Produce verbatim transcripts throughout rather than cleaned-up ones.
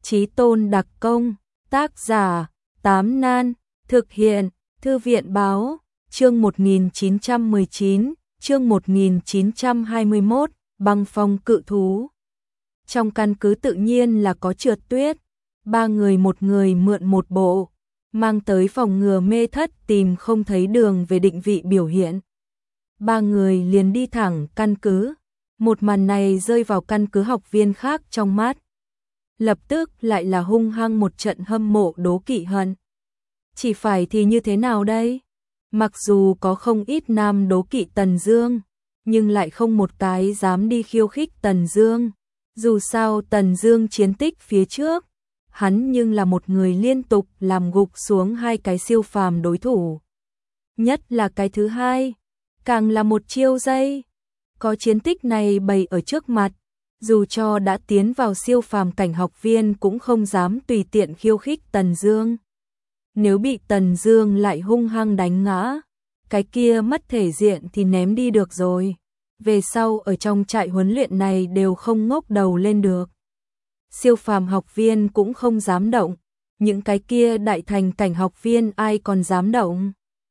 Chí Tôn đặc công, tác giả, Tám Nan, thực hiện, Thư viện báo, chương một nghìn chín trăm mười chín, chương một nghìn chín trăm hai mươi mốt, băng phong cự thú. Trong căn cứ tự nhiên là có trượt tuyết, ba người một người mượn một bộ, mang tới phòng ngừa mê thất tìm không thấy đường về định vị biểu hiện. Ba người liền đi thẳng căn cứ, một màn này rơi vào căn cứ học viên khác trong mắt. Lập tức lại là hung hăng một trận hâm mộ đố kỵ hận. Chỉ phải thì như thế nào đây? Mặc dù có không ít nam đố kỵ Tần Dương, nhưng lại không một cái dám đi khiêu khích Tần Dương. Dù sao Tần Dương chiến tích phía trước, hắn nhưng là một người liên tục làm gục xuống hai cái siêu phàm đối thủ. Nhất là cái thứ hai, càng là một chiêu dây. Có chiến tích này bày ở trước mặt, dù cho đã tiến vào siêu phàm cảnh học viên cũng không dám tùy tiện khiêu khích Tần Dương. Nếu bị Tần Dương lại hung hăng đánh ngã, cái kia mất thể diện thì ném đi được rồi. Về sau ở trong trại huấn luyện này đều không ngóc đầu lên được. Siêu phàm học viên cũng không dám động, những cái kia đại thành cảnh học viên ai còn dám động.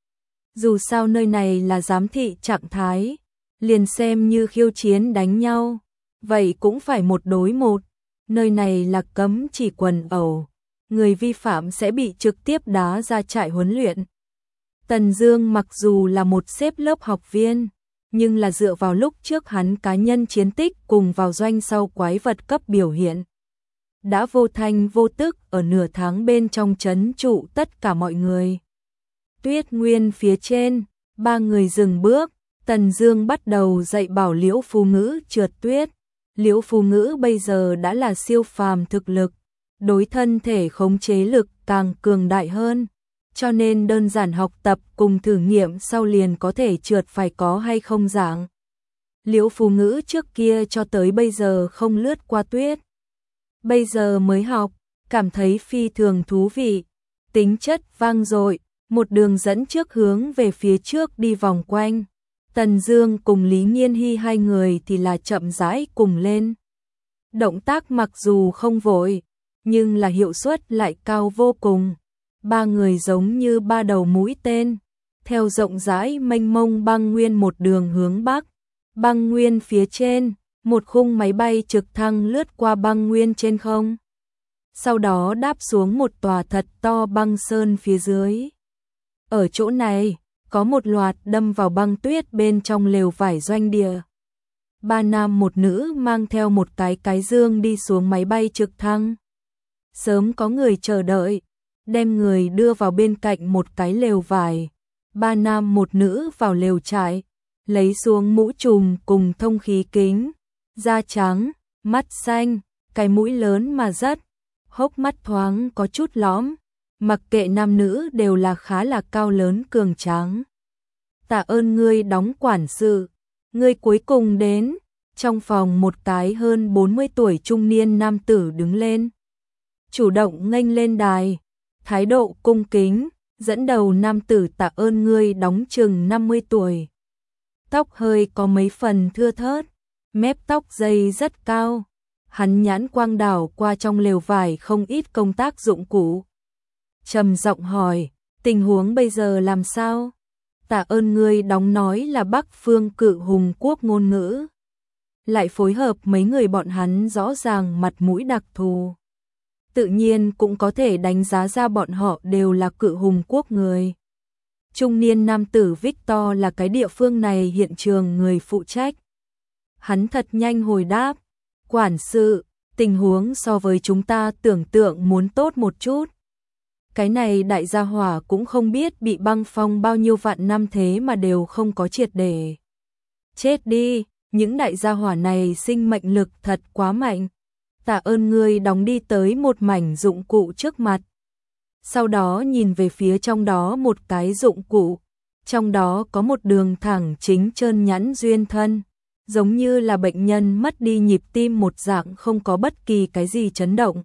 Dù sao nơi này là giám thị trạng thái, liền xem như khiêu chiến đánh nhau, vậy cũng phải một đối một. Nơi này là cấm chỉ quần ẩu, người vi phạm sẽ bị trực tiếp đá ra trại huấn luyện. Tần Dương mặc dù là một xếp lớp học viên, nhưng là dựa vào lúc trước hắn cá nhân chiến tích cùng vào doanh sau quái vật cấp biểu hiện, đã vô thanh vô tức ở nửa tháng bên trong trấn trụ tất cả mọi người. Tuyết Nguyên phía trên, ba người dừng bước, Tần Dương bắt đầu dạy bảo Liễu Phù Ngữ trượt tuyết. Liễu Phù Ngữ bây giờ đã là siêu phàm thực lực, đối thân thể khống chế lực càng cường đại hơn, cho nên đơn giản học tập cùng thử nghiệm sau liền có thể trượt phải có hay không dạng. Liễu Phù Ngữ trước kia cho tới bây giờ không lướt qua tuyết, bây giờ mới học, cảm thấy phi thường thú vị, tính chất vang dội, một đường dẫn trước hướng về phía trước đi vòng quanh. Tần Dương cùng Lý Nghiên Hy hai người thì là chậm rãi cùng lên. Động tác mặc dù không vội, nhưng là hiệu suất lại cao vô cùng. Ba người giống như ba đầu mũi tên, theo rộng rãi mênh mông băng nguyên một đường hướng bắc. Băng nguyên phía trên, một khung máy bay trực thăng lướt qua băng nguyên trên không. Sau đó đáp xuống một tòa thật to băng sơn phía dưới. Ở chỗ này, có một loạt đâm vào băng tuyết bên trong lều vải doanh địa. Ba nam một nữ mang theo một cái cái dương đi xuống máy bay trực thăng. Sớm có người chờ đợi, đem người đưa vào bên cạnh một cái lều vải. Ba nam một nữ vào lều trại, lấy xuống mũ trùm cùng thông khí kính. Da trắng, mắt xanh, cái mũi lớn mà rất, hốc mắt thoáng có chút lõm. Mặc kệ nam nữ đều là khá là cao lớn cường tráng. Tạ ơn ngươi đóng quản sự, ngươi cuối cùng đến. Trong phòng một cái hơn bốn mươi tuổi trung niên nam tử đứng lên, chủ động nghênh lên đài, thái độ cung kính, dẫn đầu nam tử tạ ơn ngươi đóng chừng năm mươi tuổi. Tóc hơi có mấy phần thưa thớt, mép tóc dây rất cao, hắn nhãn quang đảo qua trong lều vải không ít công tác dụng cụ. Trầm giọng hỏi, tình huống bây giờ làm sao? Tạ ơn ngươi đóng nói là Bắc Phương Cự Hùng quốc ngôn ngữ. Lại phối hợp mấy người bọn hắn rõ ràng mặt mũi đặc thù. Tự nhiên cũng có thể đánh giá ra bọn họ đều là Cự Hùng quốc người. Trung niên nam tử Victor là cái địa phương này hiện trường người phụ trách. Hắn thật nhanh hồi đáp, quản sự, tình huống so với chúng ta tưởng tượng muốn tốt một chút. Cái này đại gia hỏa cũng không biết bị băng phong bao nhiêu vạn năm thế mà đều không có triệt để chết đi, những đại gia hỏa này sinh mệnh lực thật quá mạnh. Tạ ơn ngươi đóng đi tới một mảnh dụng cụ trước mặt. Sau đó nhìn về phía trong đó một cái dụng cụ, trong đó có một đường thẳng chính trơn nhẵn duyên thân, giống như là bệnh nhân mất đi nhịp tim một dạng không có bất kỳ cái gì chấn động.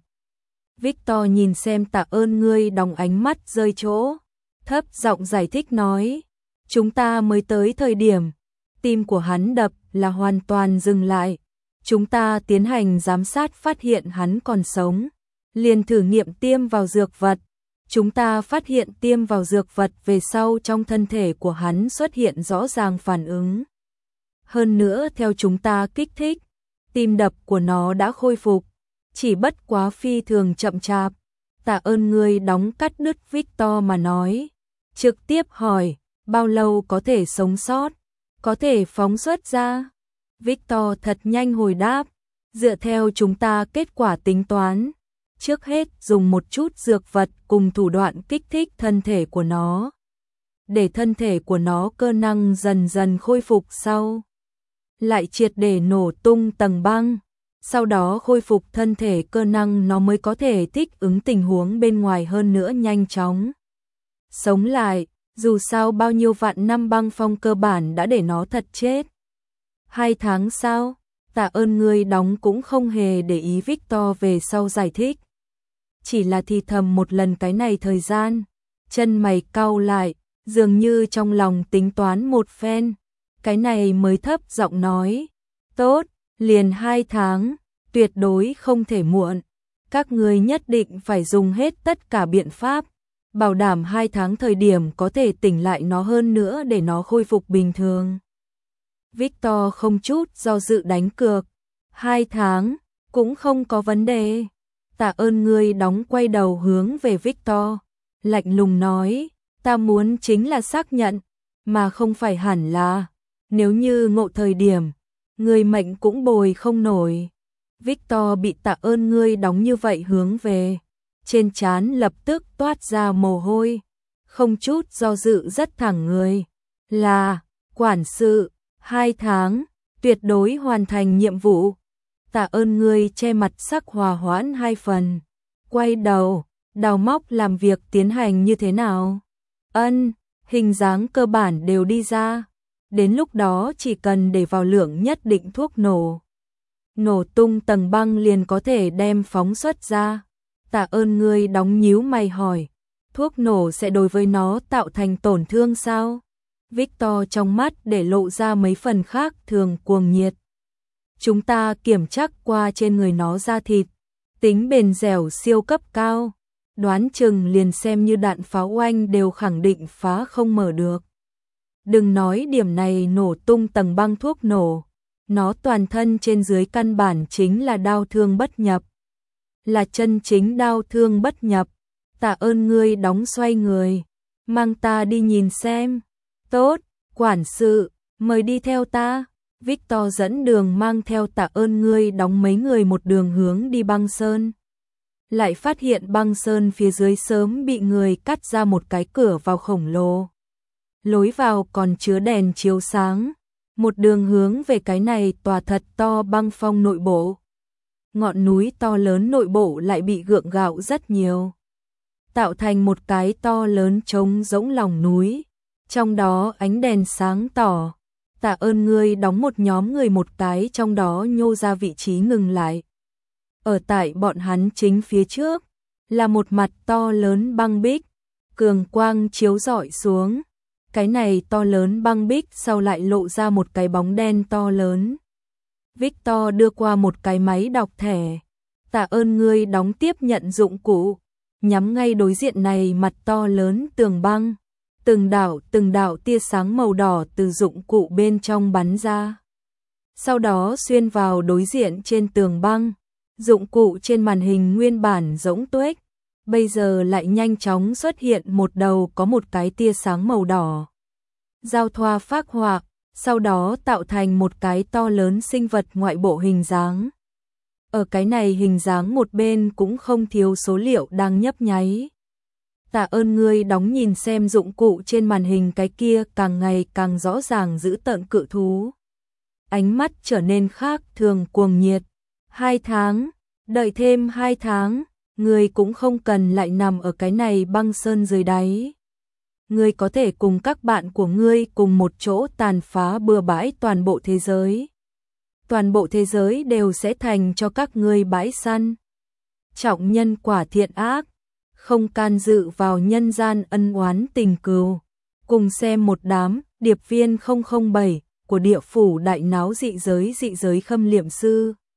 Victor nhìn xem tạ ơn ngươi đóng ánh mắt rơi chỗ, thấp giọng giải thích nói, chúng ta mới tới thời điểm, tim của hắn đập là hoàn toàn dừng lại, chúng ta tiến hành giám sát phát hiện hắn còn sống, liền thử nghiệm tiêm vào dược vật. Chúng ta phát hiện tiêm vào dược vật về sau trong thân thể của hắn xuất hiện rõ ràng phản ứng. Hơn nữa theo chúng ta kích thích, tim đập của nó đã khôi phục, chỉ bất quá phi thường chậm chạp. Tạ ơn ngươi đóng cắt đứt Victor mà nói. Trực tiếp hỏi, bao lâu có thể sống sót, có thể phóng xuất ra? Victor thật nhanh hồi đáp, dựa theo chúng ta kết quả tính toán, trước hết dùng một chút dược vật cùng thủ đoạn kích thích thân thể của nó, để thân thể của nó cơ năng dần dần khôi phục sau, lại triệt để nổ tung tầng băng, sau đó khôi phục thân thể cơ năng nó mới có thể thích ứng tình huống bên ngoài hơn nữa nhanh chóng sống lại, dù sao bao nhiêu vạn năm băng phong cơ bản đã để nó thật chết. Hai tháng sau, tạ ơn ngươi đóng cũng không hề để ý Victor về sau giải thích. Chỉ là thì thầm một lần cái này thời gian, chân mày cau lại, dường như trong lòng tính toán một phen, cái này mới thấp giọng nói, tốt, liền hai tháng, tuyệt đối không thể muộn, các ngươi nhất định phải dùng hết tất cả biện pháp, bảo đảm hai tháng thời điểm có thể tỉnh lại nó hơn nữa để nó khôi phục bình thường. Victor không chút do dự đánh cược, hai tháng, cũng không có vấn đề. Tạ ơn ngươi đóng quay đầu hướng về Victor, lạnh lùng nói, ta muốn chính là xác nhận, mà không phải hẳn là, nếu như ngộ thời điểm, ngươi mệnh cũng bồi không nổi. Victor bị tạ ơn ngươi đóng như vậy hướng về, trên trán lập tức toát ra mồ hôi, không chút do dự rất thẳng người, là, quản sự, hai tháng, tuyệt đối hoàn thành nhiệm vụ. Tạ ơn ngươi che mặt sắc hòa hoãn hai phần, quay đầu, đào móc làm việc tiến hành như thế nào? Ân, hình dáng cơ bản đều đi ra, đến lúc đó chỉ cần để vào lượng nhất định thuốc nổ. Nổ tung tầng băng liền có thể đem phóng xuất ra. Tạ ơn ngươi đóng nhíu mày hỏi, thuốc nổ sẽ đối với nó tạo thành tổn thương sao? Victor trong mắt để lộ ra mấy phần khác thường cuồng nhiệt. Chúng ta kiểm tra qua trên người nó da thịt, tính bền dẻo siêu cấp cao, đoán chừng liền xem như đạn pháo oanh đều khẳng định phá không mở được. Đừng nói điểm này nổ tung tầng băng thuốc nổ, nó toàn thân trên dưới căn bản chính là đau thương bất nhập. Là chân chính đau thương bất nhập. Tạ ơn ngươi đóng xoay người, mang ta đi nhìn xem. Tốt, quản sự, mời đi theo ta. Victor dẫn đường mang theo tạ ơn ngươi đóng mấy người một đường hướng đi băng sơn. Lại phát hiện băng sơn phía dưới sớm bị người cắt ra một cái cửa vào khổng lồ. Lối vào còn chứa đèn chiếu sáng, một đường hướng về cái này tòa thật to băng phong nội bộ. Ngọn núi to lớn nội bộ lại bị gượng gạo rất nhiều, tạo thành một cái to lớn trống rỗng lòng núi, trong đó ánh đèn sáng tỏ. Tạ ơn ngươi đóng một nhóm người một cái trong đó nhô ra vị trí ngừng lại. Ở tại bọn hắn chính phía trước là một mặt to lớn băng bích, cường quang chiếu rọi xuống. Cái này to lớn băng bích sau lại lộ ra một cái bóng đen to lớn. Victor đưa qua một cái máy đọc thẻ. Tạ ơn ngươi đóng tiếp nhận dụng cụ, nhắm ngay đối diện này mặt to lớn tường băng. Từng đạo từng đạo tia sáng màu đỏ từ dụng cụ bên trong bắn ra. Sau đó xuyên vào đối diện trên tường băng. Dụng cụ trên màn hình nguyên bản rỗng tuếch, bây giờ lại nhanh chóng xuất hiện một đầu có một cái tia sáng màu đỏ. Giao thoa phác họa, sau đó tạo thành một cái to lớn sinh vật ngoại bộ hình dáng. Ở cái này hình dáng một bên cũng không thiếu số liệu đang nhấp nháy. Tạ ơn ngươi đóng nhìn xem dụng cụ trên màn hình cái kia càng ngày càng rõ ràng giữ tợn cự thú. Ánh mắt trở nên khác thường cuồng nhiệt. Hai tháng, đợi thêm hai tháng, ngươi cũng không cần lại nằm ở cái này băng sơn dưới đáy. Ngươi có thể cùng các bạn của ngươi cùng một chỗ tàn phá bừa bãi toàn bộ thế giới. Toàn bộ thế giới đều sẽ thành cho các ngươi bãi săn. Trọng nhân quả thiện ác, không can dự vào nhân gian ân oán tình cừu. Cùng xem một đám điệp viên không không bảy của địa phủ đại náo dị giới dị giới khâm liệm sư.